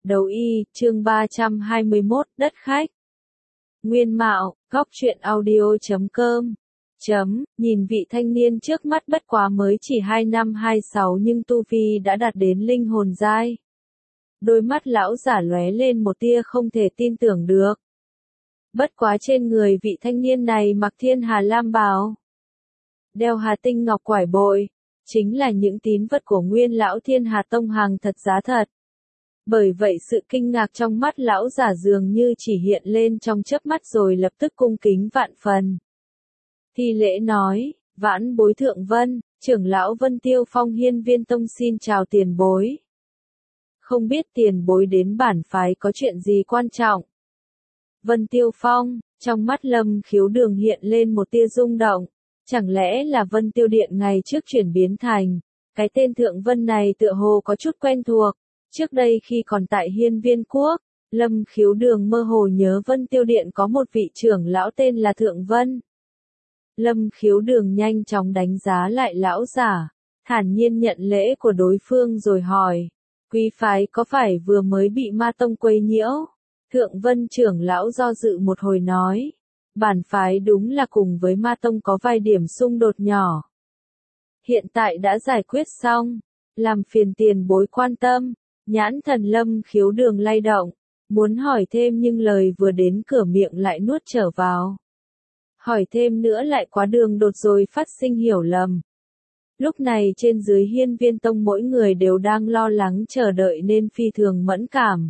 Đấu y, chương 321, đất khách. Nguyên Mạo, góc truyện audio.com. Nhìn vị thanh niên trước mắt bất quá mới chỉ 2 năm 26 nhưng tu vi đã đạt đến linh hồn giai. Đôi mắt lão giả lóe lên một tia không thể tin tưởng được. Bất quá trên người vị thanh niên này mặc thiên hà lam bào, đeo hà tinh ngọc quải bội, chính là những tín vật của nguyên lão Thiên Hà Tông hàng thật giá thật. Bởi vậy sự kinh ngạc trong mắt lão giả dường như chỉ hiện lên trong chớp mắt rồi lập tức cung kính vạn phần. Thi lễ nói, vãn bối Thượng Vân, trưởng lão Vân Tiêu Phong Hiên Viên Tông xin chào tiền bối. Không biết tiền bối đến bản phái có chuyện gì quan trọng. Vân Tiêu Phong, trong mắt Lâm Khiếu Đường hiện lên một tia rung động. Chẳng lẽ là Vân Tiêu Điện ngày trước chuyển biến thành, cái tên Thượng Vân này tựa hồ có chút quen thuộc. Trước đây khi còn tại Hiên Viên Quốc, Lâm Khiếu Đường mơ hồ nhớ Vân Tiêu Điện có một vị trưởng lão tên là Thượng Vân. Lâm Khiếu Đường nhanh chóng đánh giá lại lão giả, thản nhiên nhận lễ của đối phương rồi hỏi, quý phái có phải vừa mới bị ma tông quấy nhiễu? Thượng Vân trưởng lão do dự một hồi nói, bản phái đúng là cùng với ma tông có vài điểm xung đột nhỏ. Hiện tại đã giải quyết xong, làm phiền tiền bối quan tâm. Nhãn thần Lâm Khiếu Đường lay động, muốn hỏi thêm nhưng lời vừa đến cửa miệng lại nuốt trở vào. Hỏi thêm nữa lại quá đường đột rồi phát sinh hiểu lầm. Lúc này trên dưới Hiên Viên Tông mỗi người đều đang lo lắng chờ đợi nên phi thường mẫn cảm.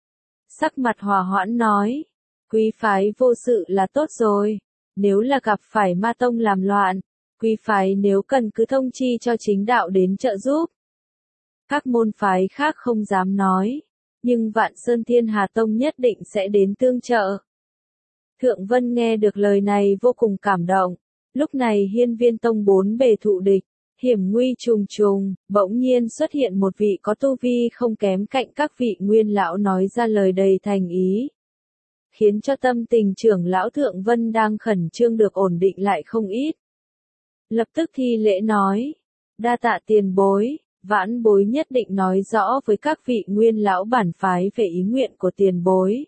Sắc mặt hòa hoãn nói, quý phái vô sự là tốt rồi, nếu là gặp phải ma tông làm loạn, quý phái nếu cần cứ thông chi cho chính đạo đến trợ giúp. Các môn phái khác không dám nói, nhưng Vạn Sơn Thiên Hà Tông nhất định sẽ đến tương trợ. Thượng Vân nghe được lời này vô cùng cảm động, lúc này Hiên Viên Tông bốn bề thụ địch, hiểm nguy trùng trùng, bỗng nhiên xuất hiện một vị có tu vi không kém cạnh các vị nguyên lão nói ra lời đầy thành ý. Khiến cho tâm tình trưởng lão Thượng Vân đang khẩn trương được ổn định lại không ít. Lập tức thi lễ nói, đa tạ tiền bối. Vãn bối nhất định nói rõ với các vị nguyên lão bản phái về ý nguyện của tiền bối.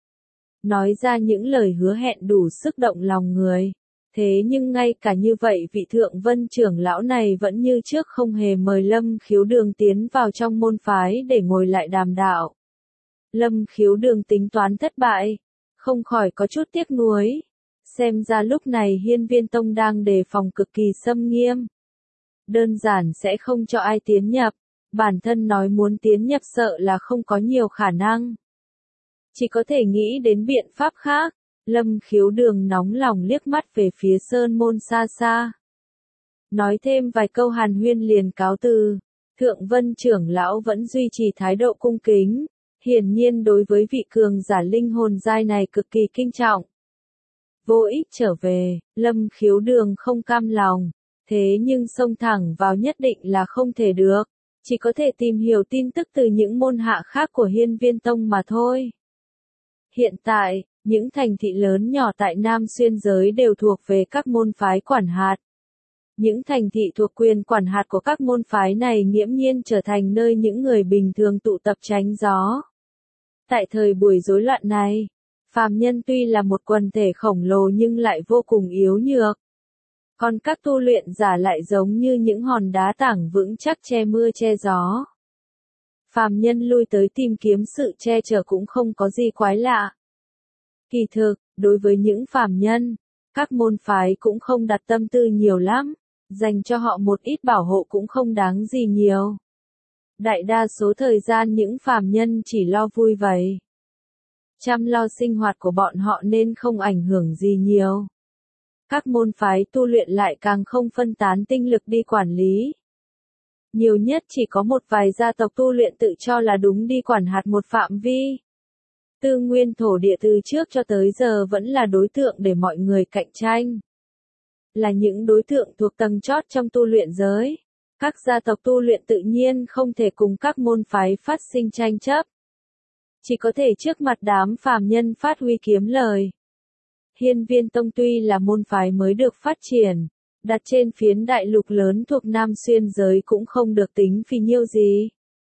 Nói ra những lời hứa hẹn đủ sức động lòng người. Thế nhưng ngay cả như vậy vị Thượng Vân trưởng lão này vẫn như trước không hề mời Lâm Khiếu Đường tiến vào trong môn phái để ngồi lại đàm đạo. Lâm Khiếu Đường tính toán thất bại, không khỏi có chút tiếc nuối. Xem ra lúc này Hiên Viên Tông đang đề phòng cực kỳ xâm nghiêm. Đơn giản sẽ không cho ai tiến nhập, bản thân nói muốn tiến nhập sợ là không có nhiều khả năng. Chỉ có thể nghĩ đến biện pháp khác, Lâm Khiếu Đường nóng lòng liếc mắt về phía sơn môn xa xa. Nói thêm vài câu hàn huyên liền cáo từ, Thượng Vân trưởng lão vẫn duy trì thái độ cung kính, hiển nhiên đối với vị cường giả linh hồn giai này cực kỳ kinh trọng. Vô ích trở về, Lâm Khiếu Đường không cam lòng. Thế nhưng xông thẳng vào nhất định là không thể được, chỉ có thể tìm hiểu tin tức từ những môn hạ khác của Hiên Viên Tông mà thôi. Hiện tại, những thành thị lớn nhỏ tại Nam Xuyên giới đều thuộc về các môn phái quản hạt. Những thành thị thuộc quyền quản hạt của các môn phái này nghiễm nhiên trở thành nơi những người bình thường tụ tập tránh gió. Tại thời buổi rối loạn này, phàm nhân tuy là một quần thể khổng lồ nhưng lại vô cùng yếu nhược. Còn các tu luyện giả lại giống như những hòn đá tảng vững chắc che mưa che gió. Phàm nhân lui tới tìm kiếm sự che chở cũng không có gì quái lạ. Kỳ thực, đối với những phàm nhân, các môn phái cũng không đặt tâm tư nhiều lắm, dành cho họ một ít bảo hộ cũng không đáng gì nhiều. Đại đa số thời gian những phàm nhân chỉ lo vui vậy. Chăm lo sinh hoạt của bọn họ nên không ảnh hưởng gì nhiều. Các môn phái tu luyện lại càng không phân tán tinh lực đi quản lý. Nhiều nhất chỉ có một vài gia tộc tu luyện tự cho là đúng đi quản hạt một phạm vi. Tư nguyên thổ địa từ trước cho tới giờ vẫn là đối tượng để mọi người cạnh tranh. Là những đối tượng thuộc tầng chót trong tu luyện giới. Các gia tộc tu luyện tự nhiên không thể cùng các môn phái phát sinh tranh chấp. Chỉ có thể trước mặt đám phàm nhân phát huy kiếm lời. Hiên Viên Tông tuy là môn phái mới được phát triển, đặt trên phiến đại lục lớn thuộc Nam Xuyên giới cũng không được tính phi nhiêu gì.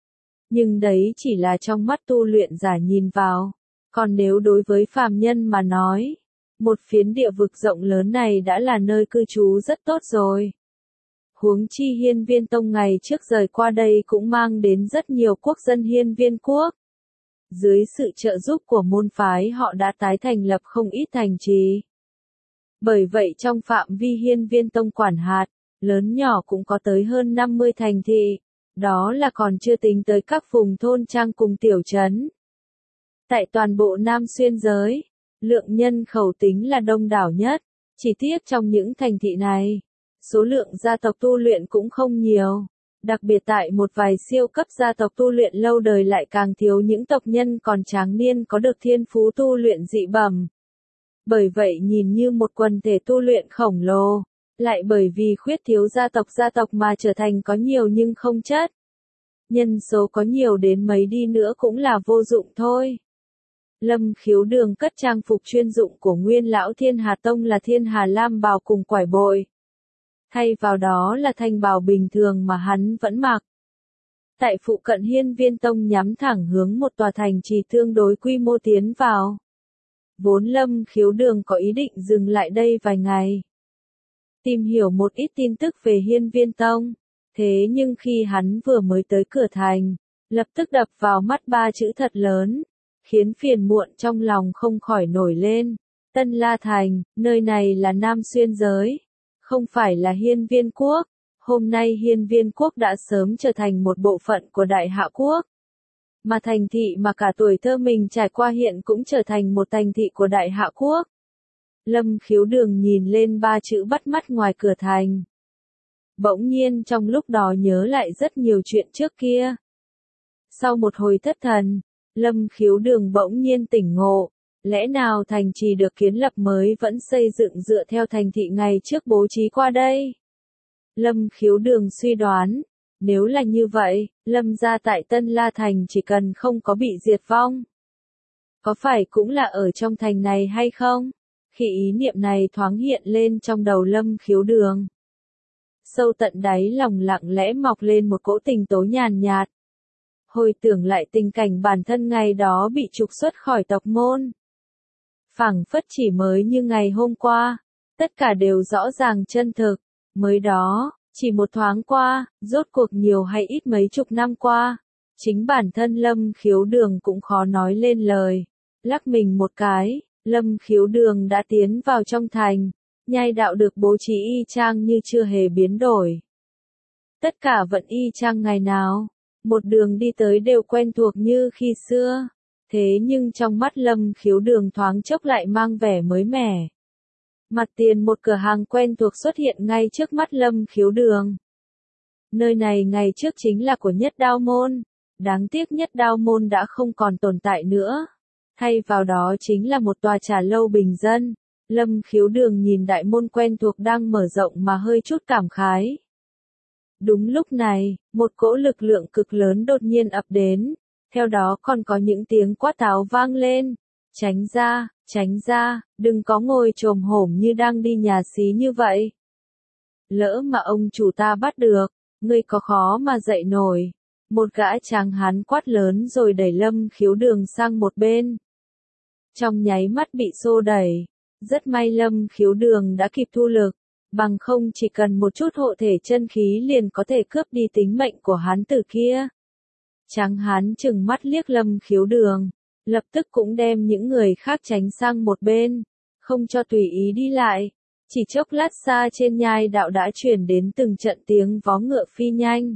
Nhưng đấy chỉ là trong mắt tu luyện giả nhìn vào. Còn nếu đối với phàm nhân mà nói, một phiến địa vực rộng lớn này đã là nơi cư trú rất tốt rồi. Huống chi Hiên Viên Tông ngày trước rời qua đây cũng mang đến rất nhiều quốc dân Hiên Viên quốc. Dưới sự trợ giúp của môn phái họ đã tái thành lập không ít thành trì. Bởi vậy trong phạm vi Hiên Viên Tông quản hạt, lớn nhỏ cũng có tới hơn 50 thành thị. Đó là còn chưa tính tới các vùng thôn trang cùng tiểu trấn. Tại toàn bộ Nam Xuyên giới, lượng nhân khẩu tính là đông đảo nhất. Chỉ tiếc trong những thành thị này, số lượng gia tộc tu luyện cũng không nhiều. Đặc biệt tại một vài siêu cấp gia tộc tu luyện lâu đời lại càng thiếu những tộc nhân còn tráng niên có được thiên phú tu luyện dị bẩm. Bởi vậy nhìn như một quần thể tu luyện khổng lồ, lại bởi vì khuyết thiếu gia tộc mà trở thành có nhiều nhưng không chất. Nhân số có nhiều đến mấy đi nữa cũng là vô dụng thôi. Lâm Khiếu Đường cất trang phục chuyên dụng của nguyên lão Thiên Hà Tông là Thiên Hà Lam bào cùng quải bội. Thay vào đó là thanh bào bình thường mà hắn vẫn mặc. Tại phụ cận Hiên Viên Tông nhắm thẳng hướng một tòa thành trì tương đối quy mô tiến vào. Vốn Lâm Khiếu Đường có ý định dừng lại đây vài ngày, tìm hiểu một ít tin tức về Hiên Viên Tông. Thế nhưng khi hắn vừa mới tới cửa thành, lập tức đập vào mắt ba chữ thật lớn, khiến phiền muộn trong lòng không khỏi nổi lên. Tân La Thành, nơi này là Nam Xuyên giới, không phải là Hiên Viên Quốc. Hôm nay Hiên Viên Quốc đã sớm trở thành một bộ phận của Đại Hạ Quốc. Mà thành thị mà cả tuổi thơ mình trải qua hiện cũng trở thành một thành thị của Đại Hạ Quốc. Lâm Khiếu Đường nhìn lên ba chữ bắt mắt ngoài cửa thành. Bỗng nhiên trong lúc đó nhớ lại rất nhiều chuyện trước kia. Sau một hồi thất thần, Lâm Khiếu Đường bỗng nhiên tỉnh ngộ. Lẽ nào thành trì được kiến lập mới vẫn xây dựng dựa theo thành thị ngày trước bố trí qua đây? Lâm Khiếu Đường suy đoán, nếu là như vậy, Lâm gia tại Tân La Thành chỉ cần không có bị diệt vong. Có phải cũng là ở trong thành này hay không? Khi ý niệm này thoáng hiện lên trong đầu Lâm Khiếu Đường, sâu tận đáy lòng lặng lẽ mọc lên một cỗ tình tố nhàn nhạt. Hồi tưởng lại tình cảnh bản thân ngày đó bị trục xuất khỏi tộc môn. Phảng phất chỉ mới như ngày hôm qua, tất cả đều rõ ràng chân thực. Mới đó, chỉ một thoáng qua, rốt cuộc nhiều hay ít mấy chục năm qua, chính bản thân Lâm Khiếu Đường cũng khó nói lên lời. Lắc mình một cái, Lâm Khiếu Đường đã tiến vào trong thành, nhai đạo được bố trí y chang như chưa hề biến đổi. Tất cả vẫn y chang ngày nào, một đường đi tới đều quen thuộc như khi xưa. Thế nhưng trong mắt Lâm Khiếu Đường thoáng chốc lại mang vẻ mới mẻ. Mặt tiền một cửa hàng quen thuộc xuất hiện ngay trước mắt Lâm Khiếu Đường. Nơi này ngày trước chính là của Nhất Đao Môn. Đáng tiếc Nhất Đao Môn đã không còn tồn tại nữa. Thay vào đó chính là một tòa trà lâu bình dân. Lâm Khiếu Đường nhìn đại môn quen thuộc đang mở rộng mà hơi chút cảm khái. Đúng lúc này, một cỗ lực lượng cực lớn đột nhiên ập đến. Theo đó còn có những tiếng quát tháo vang lên. Tránh ra, đừng có ngồi chồm hổm như đang đi nhà xí như vậy. Lỡ mà ông chủ ta bắt được, ngươi có khó mà dậy nổi. Một gã tráng hán quát lớn rồi đẩy Lâm Khiếu Đường sang một bên. Trong nháy mắt bị xô đẩy, rất may Lâm Khiếu Đường đã kịp thu lực, bằng không chỉ cần một chút hộ thể chân khí liền có thể cướp đi tính mệnh của hán tử kia. Tráng hán chừng mắt liếc Lâm Khiếu Đường, lập tức cũng đem những người khác tránh sang một bên, không cho tùy ý đi lại. Chỉ chốc lát xa trên nhai đạo đã chuyển đến từng trận tiếng vó ngựa phi nhanh.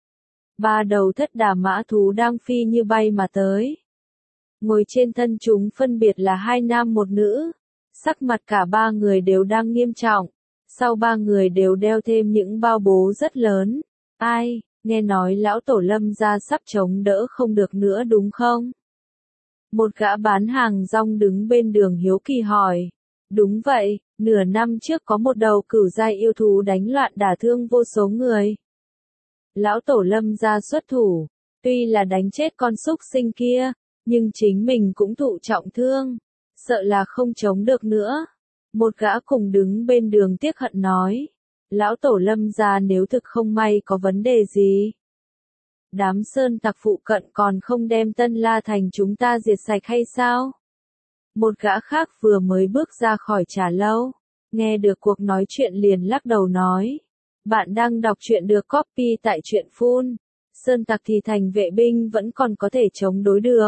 Ba đầu thất đà mã thú đang phi như bay mà tới. Ngồi trên thân chúng phân biệt là hai nam một nữ. Sắc mặt cả ba người đều đang nghiêm trọng. Sau ba người đều đeo thêm những bao bố rất lớn. Ai, nghe nói lão tổ Lâm gia sắp chống đỡ không được nữa đúng không? Một gã bán hàng rong đứng bên đường hiếu kỳ hỏi. Đúng vậy, nửa năm trước có một đầu cửu giai yêu thú đánh loạn đả thương vô số người. Lão tổ Lâm gia xuất thủ, tuy là đánh chết con súc sinh kia, nhưng chính mình cũng thụ trọng thương, sợ là không chống được nữa. Một gã cùng đứng bên đường tiếc hận nói, lão tổ Lâm gia nếu thực không may có vấn đề gì, Đám sơn tặc phụ cận còn không đem Tân La Thành chúng ta diệt sạch hay sao? Một gã khác vừa mới bước ra khỏi trà lâu, nghe được cuộc nói chuyện liền lắc đầu nói. Bạn đang đọc truyện được copy tại truyện Phun. Sơn tặc thì thành vệ binh vẫn còn có thể chống đối được.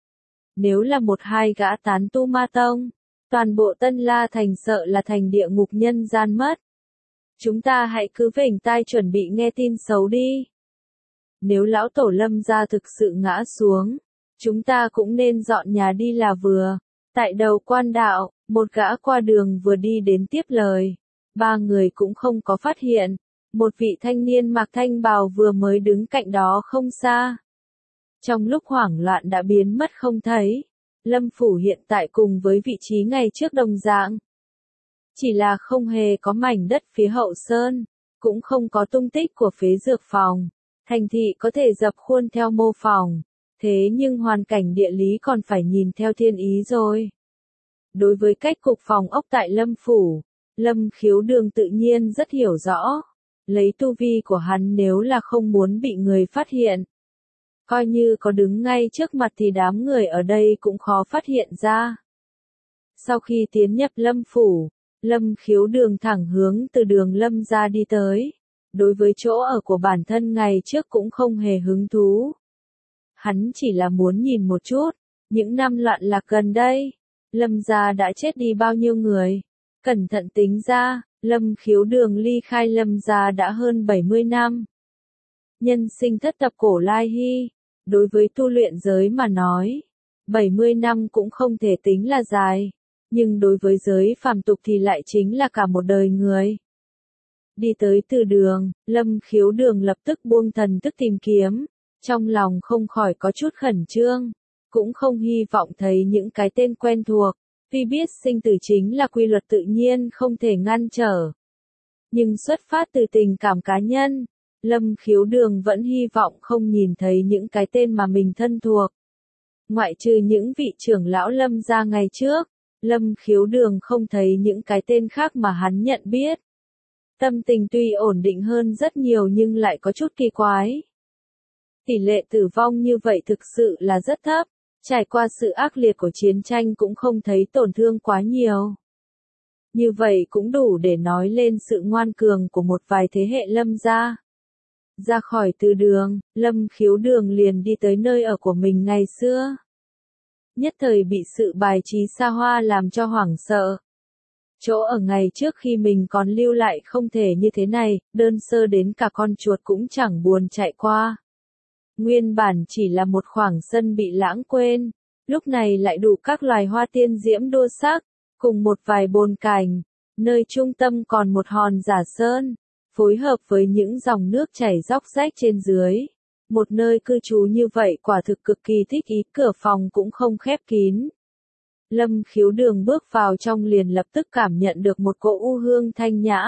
Nếu là một hai gã tán tu ma tông, toàn bộ Tân La Thành sợ là thành địa ngục nhân gian mất. Chúng ta hãy cứ vểnh tai chuẩn bị nghe tin xấu đi. Nếu lão tổ Lâm gia thực sự ngã xuống, chúng ta cũng nên dọn nhà đi là vừa. Tại đầu quan đạo, một gã qua đường vừa đi đến tiếp lời. Ba người cũng không có phát hiện. Một vị thanh niên mặc thanh bào vừa mới đứng cạnh đó không xa. Trong lúc hoảng loạn đã biến mất không thấy. Lâm phủ hiện tại cùng với vị trí ngày trước đồng dạng. Chỉ là không hề có mảnh đất phía hậu sơn, cũng không có tung tích của phế dược phòng. Thành thị có thể dập khuôn theo mô phỏng, thế nhưng hoàn cảnh địa lý còn phải nhìn theo thiên ý rồi. Đối với cách cục phòng ốc tại Lâm phủ, Lâm Khiếu Đường tự nhiên rất hiểu rõ. Lấy tu vi của hắn nếu là không muốn bị người phát hiện, coi như có đứng ngay trước mặt thì đám người ở đây cũng khó phát hiện ra. Sau khi tiến nhập Lâm phủ, Lâm Khiếu Đường thẳng hướng từ đường Lâm ra đi tới. Đối với chỗ ở của bản thân ngày trước cũng không hề hứng thú. Hắn chỉ là muốn nhìn một chút, những năm loạn lạc gần đây, Lâm gia đã chết đi bao nhiêu người. Cẩn thận tính ra, Lâm Khiếu Đường ly khai Lâm gia đã hơn 70 năm. Nhân sinh thất tập cổ lai hy, đối với tu luyện giới mà nói, 70 năm cũng không thể tính là dài, nhưng đối với giới phàm tục thì lại chính là cả một đời người. Đi tới từ đường, Lâm Khiếu Đường lập tức buông thần thức tìm kiếm, trong lòng không khỏi có chút khẩn trương, cũng không hy vọng thấy những cái tên quen thuộc, vì biết sinh tử chính là quy luật tự nhiên không thể ngăn trở. Nhưng xuất phát từ tình cảm cá nhân, Lâm Khiếu Đường vẫn hy vọng không nhìn thấy những cái tên mà mình thân thuộc. Ngoại trừ những vị trưởng lão Lâm gia ngày trước, Lâm Khiếu Đường không thấy những cái tên khác mà hắn nhận biết. Tâm tình tuy ổn định hơn rất nhiều nhưng lại có chút kỳ quái. Tỷ lệ tử vong như vậy thực sự là rất thấp, trải qua sự ác liệt của chiến tranh cũng không thấy tổn thương quá nhiều. Như vậy cũng đủ để nói lên sự ngoan cường của một vài thế hệ Lâm gia. Ra khỏi từ đường, Lâm Khiếu Đường liền đi tới nơi ở của mình ngày xưa. Nhất thời bị sự bài trí xa hoa làm cho hoảng sợ. Chỗ ở ngày trước khi mình còn lưu lại không thể như thế này, đơn sơ đến cả con chuột cũng chẳng buồn chạy qua. Nguyên bản chỉ là một khoảng sân bị lãng quên, lúc này lại đủ các loài hoa tiên diễm đua sắc, cùng một vài bồn cành, nơi trung tâm còn một hòn giả sơn, phối hợp với những dòng nước chảy róc rách trên dưới. Một nơi cư trú như vậy quả thực cực kỳ thích ý, cửa phòng cũng không khép kín. Lâm Khiếu Đường bước vào trong liền lập tức cảm nhận được một cỗ u hương thanh nhã.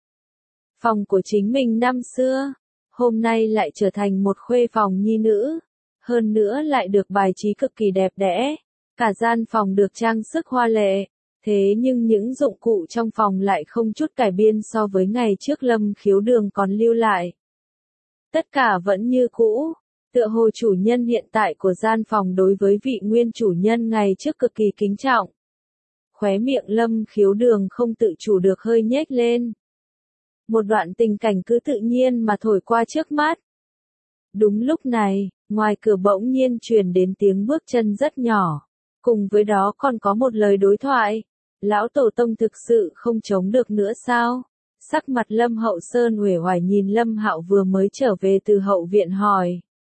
Phòng của chính mình năm xưa, hôm nay lại trở thành một khuê phòng nhi nữ, hơn nữa lại được bài trí cực kỳ đẹp đẽ, cả gian phòng được trang sức hoa lệ, thế nhưng những dụng cụ trong phòng lại không chút cải biên so với ngày trước Lâm Khiếu Đường còn lưu lại. Tất cả vẫn như cũ. Tựa hồ chủ nhân hiện tại của gian phòng đối với vị nguyên chủ nhân ngày trước cực kỳ kính trọng. Khóe miệng Lâm Khiếu Đường không tự chủ được hơi nhếch lên. Một đoạn tình cảnh cứ tự nhiên mà thổi qua trước mắt. Đúng lúc này, ngoài cửa bỗng nhiên truyền đến tiếng bước chân rất nhỏ. Cùng với đó còn có một lời đối thoại. Lão Tổ Tông thực sự không chống được nữa sao? Sắc mặt Lâm Hậu Sơn uể oải nhìn Lâm Hạo vừa mới trở về từ hậu viện hỏi.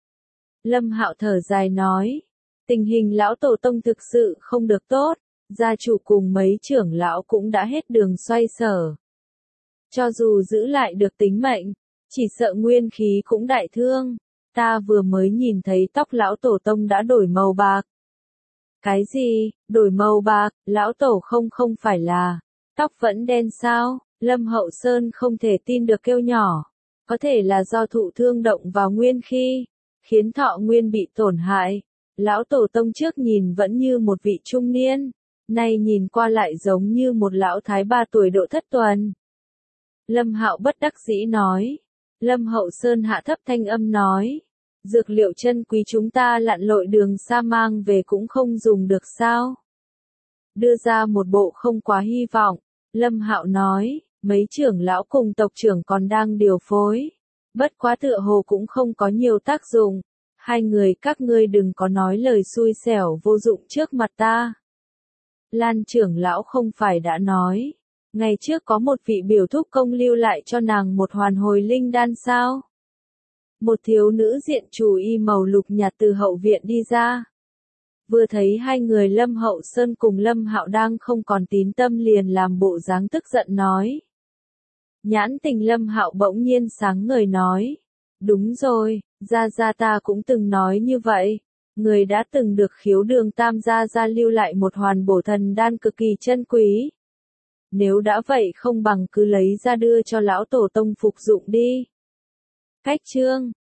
Lâm Hạo thở dài nói, tình hình lão tổ tông thực sự không được tốt, gia chủ cùng mấy trưởng lão cũng đã hết đường xoay sở. Cho dù giữ lại được tính mệnh, chỉ sợ nguyên khí cũng đại thương, ta vừa mới nhìn thấy tóc lão tổ tông đã đổi màu bạc. Cái gì, đổi màu bạc, lão tổ không phải là, tóc vẫn đen sao? Lâm Hậu Sơn không thể tin được kêu nhỏ, có thể là do thụ thương động vào nguyên khí, khiến thọ nguyên bị tổn hại. Lão tổ tông trước nhìn vẫn như một vị trung niên, nay nhìn qua lại giống như một lão thái 3 tuổi độ thất tuần. Lâm Hạo bất đắc dĩ nói. Lâm Hậu Sơn hạ thấp thanh âm nói, Dược liệu chân quý chúng ta lặn lội đường xa mang về cũng không dùng được sao? Đưa ra một bộ không quá hy vọng, Lâm Hạo nói, mấy trưởng lão cùng tộc trưởng còn đang điều phối. Bất quá tựa hồ cũng không có nhiều tác dụng. Hai người các ngươi đừng có nói lời xui xẻo vô dụng trước mặt ta. Lan trưởng lão không phải đã nói. Ngày trước có một vị biểu thúc công lưu lại cho nàng một hoàn hồi linh đan sao? Một thiếu nữ diện chủ y màu lục nhạt từ hậu viện đi ra. Vừa thấy hai người Lâm Hậu Sơn cùng Lâm Hạo đang không còn tín tâm liền làm bộ dáng tức giận nói. Nhãn tình Lâm Hạo bỗng nhiên sáng ngời nói. Đúng rồi, gia gia ta cũng từng nói như vậy. Người đã từng được khiếu đường tam gia gia lưu lại một hoàn bổ thần đan cực kỳ chân quý. Nếu đã vậy không bằng cứ lấy ra đưa cho lão tổ tông phục dụng đi. Cách chương